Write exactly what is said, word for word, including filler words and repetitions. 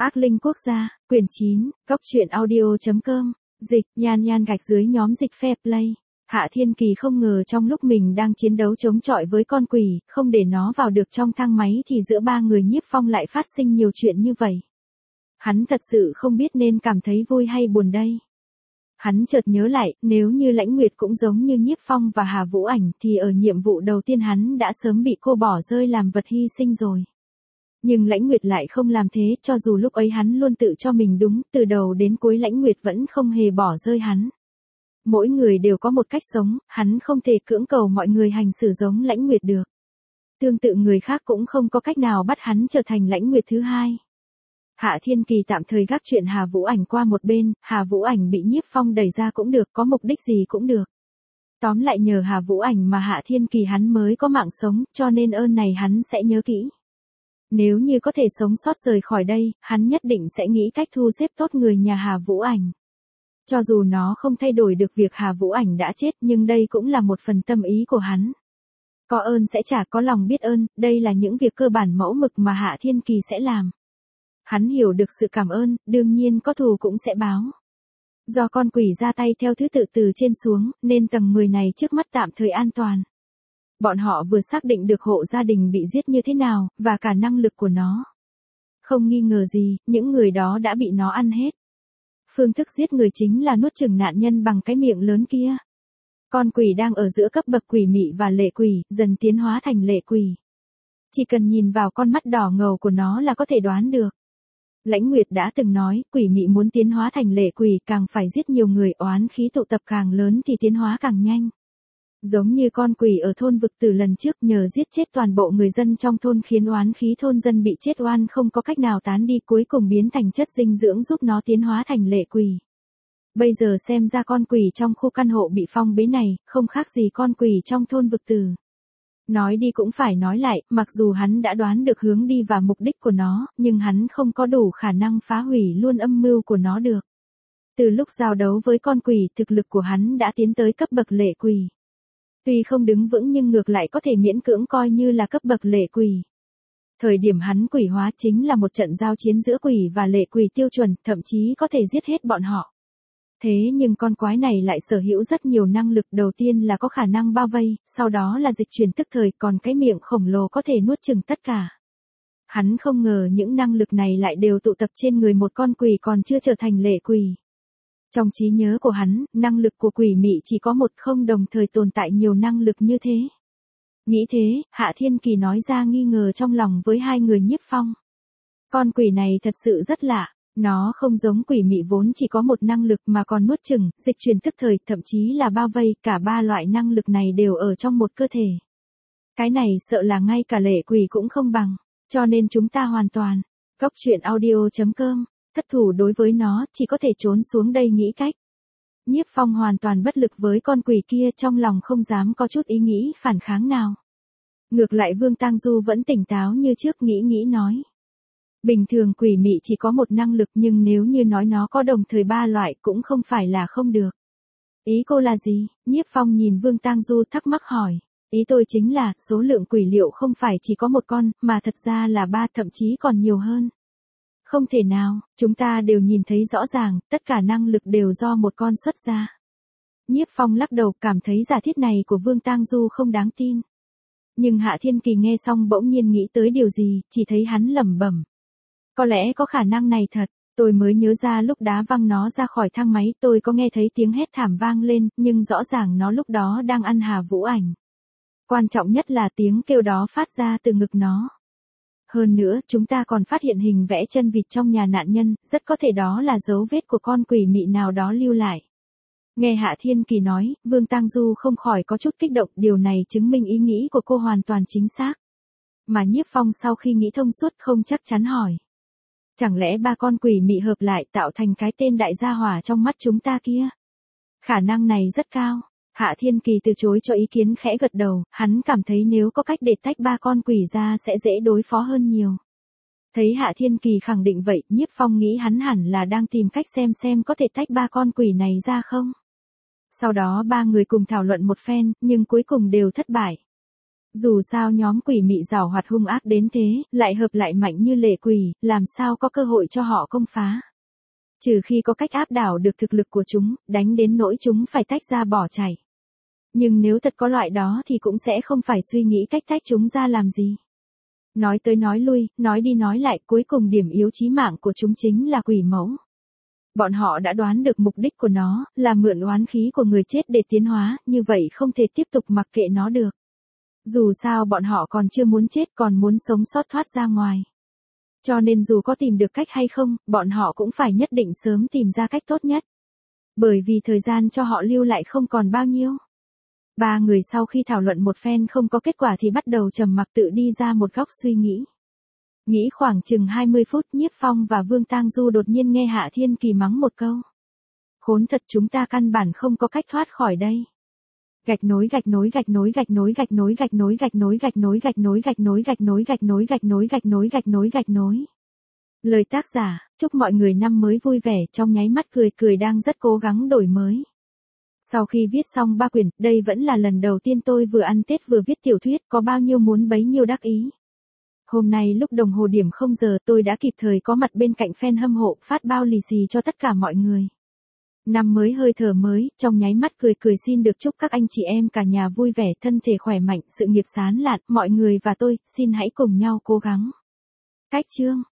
Ác linh quốc gia, quyển chín, cốc truyện audio.com, dịch, nhan nhan gạch dưới nhóm dịch fair play. Hạ Thiên Kỳ không ngờ trong lúc mình đang chiến đấu chống chọi với con quỷ, không để nó vào được trong thang máy thì giữa ba người Nhiếp Phong lại phát sinh nhiều chuyện như vậy. Hắn thật sự không biết nên cảm thấy vui hay buồn đây. Hắn chợt nhớ lại, nếu như Lãnh Nguyệt cũng giống như Nhiếp Phong và Hà Vũ Ảnh thì ở nhiệm vụ đầu tiên hắn đã sớm bị cô bỏ rơi làm vật hy sinh rồi. Nhưng Lãnh Nguyệt lại không làm thế, cho dù lúc ấy hắn luôn tự cho mình đúng, từ đầu đến cuối Lãnh Nguyệt vẫn không hề bỏ rơi hắn. Mỗi người đều có một cách sống, hắn không thể cưỡng cầu mọi người hành xử giống Lãnh Nguyệt được. Tương tự người khác cũng không có cách nào bắt hắn trở thành Lãnh Nguyệt thứ hai. Hạ Thiên Kỳ tạm thời gác chuyện Hà Vũ Ảnh qua một bên, Hà Vũ Ảnh bị Nhiếp Phong đẩy ra cũng được, có mục đích gì cũng được. Tóm lại nhờ Hà Vũ Ảnh mà Hạ Thiên Kỳ hắn mới có mạng sống, cho nên ơn này hắn sẽ nhớ kỹ. Nếu như có thể sống sót rời khỏi đây, hắn nhất định sẽ nghĩ cách thu xếp tốt người nhà Hà Vũ Ảnh. Cho dù nó không thay đổi được việc Hà Vũ Ảnh đã chết, nhưng đây cũng là một phần tâm ý của hắn. Có ơn sẽ trả, có lòng biết ơn, đây là những việc cơ bản mẫu mực mà Hạ Thiên Kỳ sẽ làm. Hắn hiểu được sự cảm ơn, đương nhiên có thù cũng sẽ báo. Do con quỷ ra tay theo thứ tự từ trên xuống, nên tầng mười này trước mắt tạm thời an toàn. Bọn họ vừa xác định được hộ gia đình bị giết như thế nào, và cả năng lực của nó. Không nghi ngờ gì, những người đó đã bị nó ăn hết. Phương thức giết người chính là nuốt chửng nạn nhân bằng cái miệng lớn kia. Con quỷ đang ở giữa cấp bậc quỷ mị và lệ quỷ, dần tiến hóa thành lệ quỷ. Chỉ cần nhìn vào con mắt đỏ ngầu của nó là có thể đoán được. Lãnh Nguyệt đã từng nói, quỷ mị muốn tiến hóa thành lệ quỷ càng phải giết nhiều người, oán khí tụ tập càng lớn thì tiến hóa càng nhanh. Giống như con quỷ ở thôn vực tử lần trước, nhờ giết chết toàn bộ người dân trong thôn khiến oán khí thôn dân bị chết oan không có cách nào tán đi, cuối cùng biến thành chất dinh dưỡng giúp nó tiến hóa thành lệ quỷ. Bây giờ xem ra con quỷ trong khu căn hộ bị phong bế này, không khác gì con quỷ trong thôn vực tử. Nói đi cũng phải nói lại, mặc dù hắn đã đoán được hướng đi và mục đích của nó, nhưng hắn không có đủ khả năng phá hủy luôn âm mưu của nó được. Từ lúc giao đấu với con quỷ, thực lực của hắn đã tiến tới cấp bậc lệ quỷ. Tuy không đứng vững nhưng ngược lại có thể miễn cưỡng coi như là cấp bậc lệ quỷ. Thời điểm hắn quỷ hóa chính là một trận giao chiến giữa quỷ và lệ quỷ tiêu chuẩn, thậm chí có thể giết hết bọn họ. Thế nhưng con quái này lại sở hữu rất nhiều năng lực, đầu tiên là có khả năng bao vây, sau đó là dịch chuyển tức thời, còn cái miệng khổng lồ có thể nuốt chửng tất cả. Hắn không ngờ những năng lực này lại đều tụ tập trên người một con quỷ còn chưa trở thành lệ quỷ. Trong trí nhớ của hắn, năng lực của quỷ mị chỉ có một, không đồng thời tồn tại nhiều năng lực như thế. Nghĩ thế, Hạ Thiên Kỳ nói ra nghi ngờ trong lòng với hai người Nhiếp Phong. Con quỷ này thật sự rất lạ, nó không giống quỷ mị vốn chỉ có một năng lực mà còn nuốt chửng, dịch chuyển tức thời, thậm chí là bao vây, cả ba loại năng lực này đều ở trong một cơ thể. Cái này sợ là ngay cả lệ quỷ cũng không bằng, cho nên chúng ta hoàn toàn, cốc truyện audio.com, thất thủ đối với nó, chỉ có thể trốn xuống đây nghĩ cách. Nhiếp Phong hoàn toàn bất lực với con quỷ kia, trong lòng không dám có chút ý nghĩ phản kháng nào. Ngược lại Vương Tang Du vẫn tỉnh táo như trước, nghĩ nghĩ nói. Bình thường quỷ mị chỉ có một năng lực, nhưng nếu như nói nó có đồng thời ba loại cũng không phải là không được. Ý cô là gì? Nhiếp Phong nhìn Vương Tang Du thắc mắc hỏi. Ý tôi chính là, số lượng quỷ liệu không phải chỉ có một con, mà thật ra là ba, thậm chí còn nhiều hơn. Không thể nào, chúng ta đều nhìn thấy rõ ràng, tất cả năng lực đều do một con xuất ra. Nhiếp Phong lắc đầu, cảm thấy giả thiết này của Vương Tang Du không đáng tin. Nhưng Hạ Thiên Kỳ nghe xong bỗng nhiên nghĩ tới điều gì, chỉ thấy hắn lẩm bẩm. Có lẽ có khả năng này thật, tôi mới nhớ ra lúc đá văng nó ra khỏi thang máy tôi có nghe thấy tiếng hét thảm vang lên, nhưng rõ ràng nó lúc đó đang ăn Hà Vũ Ảnh. Quan trọng nhất là tiếng kêu đó phát ra từ ngực nó. Hơn nữa, chúng ta còn phát hiện hình vẽ chân vịt trong nhà nạn nhân, rất có thể đó là dấu vết của con quỷ mị nào đó lưu lại. Nghe Hạ Thiên Kỳ nói, Vương Tang Du không khỏi có chút kích động, điều này chứng minh ý nghĩ của cô hoàn toàn chính xác. Mà Nhiếp Phong sau khi nghĩ thông suốt không chắc chắn hỏi. Chẳng lẽ ba con quỷ mị hợp lại tạo thành cái tên đại gia hỏa trong mắt chúng ta kia? Khả năng này rất cao. Hạ Thiên Kỳ từ chối cho ý kiến, khẽ gật đầu, hắn cảm thấy nếu có cách để tách ba con quỷ ra sẽ dễ đối phó hơn nhiều. Thấy Hạ Thiên Kỳ khẳng định vậy, Nhiếp Phong nghĩ hắn hẳn là đang tìm cách xem xem có thể tách ba con quỷ này ra không. Sau đó ba người cùng thảo luận một phen, nhưng cuối cùng đều thất bại. Dù sao nhóm quỷ mị giảo hoạt hung ác đến thế, lại hợp lại mạnh như lệ quỷ, làm sao có cơ hội cho họ công phá. Trừ khi có cách áp đảo được thực lực của chúng, đánh đến nỗi chúng phải tách ra bỏ chạy. Nhưng nếu thật có loại đó thì cũng sẽ không phải suy nghĩ cách tách chúng ra làm gì. Nói tới nói lui, nói đi nói lại, cuối cùng điểm yếu chí mạng của chúng chính là quỷ mẫu. Bọn họ đã đoán được mục đích của nó, là mượn oán khí của người chết để tiến hóa, như vậy không thể tiếp tục mặc kệ nó được. Dù sao bọn họ còn chưa muốn chết, còn muốn sống sót thoát ra ngoài. Cho nên dù có tìm được cách hay không, bọn họ cũng phải nhất định sớm tìm ra cách tốt nhất. Bởi vì thời gian cho họ lưu lại không còn bao nhiêu. Ba người sau khi thảo luận một phen không có kết quả thì bắt đầu trầm mặc tự đi ra một góc suy nghĩ. Nghĩ khoảng chừng hai mươi phút, Nhiếp Phong và Vương Tang Du đột nhiên nghe Hạ Thiên Kỳ mắng một câu. Khốn thật, chúng ta căn bản không có cách thoát khỏi đây. Gạch nối gạch nối gạch nối gạch nối gạch nối gạch nối gạch nối gạch nối gạch nối gạch nối gạch nối gạch nối gạch nối gạch nối gạch nối gạch nối. Lời tác giả, chúc mọi người năm mới vui vẻ, trong nháy mắt cười cười đang rất cố gắng đổi mới. Sau khi viết xong ba quyển, đây vẫn là lần đầu tiên tôi vừa ăn Tết vừa viết tiểu thuyết, có bao nhiêu muốn bấy nhiêu đắc ý. Hôm nay lúc đồng hồ điểm không giờ tôi đã kịp thời có mặt bên cạnh fan hâm mộ, phát bao lì xì cho tất cả mọi người. Năm mới hơi thở mới, trong nháy mắt cười cười xin được chúc các anh chị em cả nhà vui vẻ, thân thể khỏe mạnh, sự nghiệp sáng lạn, mọi người và tôi, xin hãy cùng nhau cố gắng. Cách chương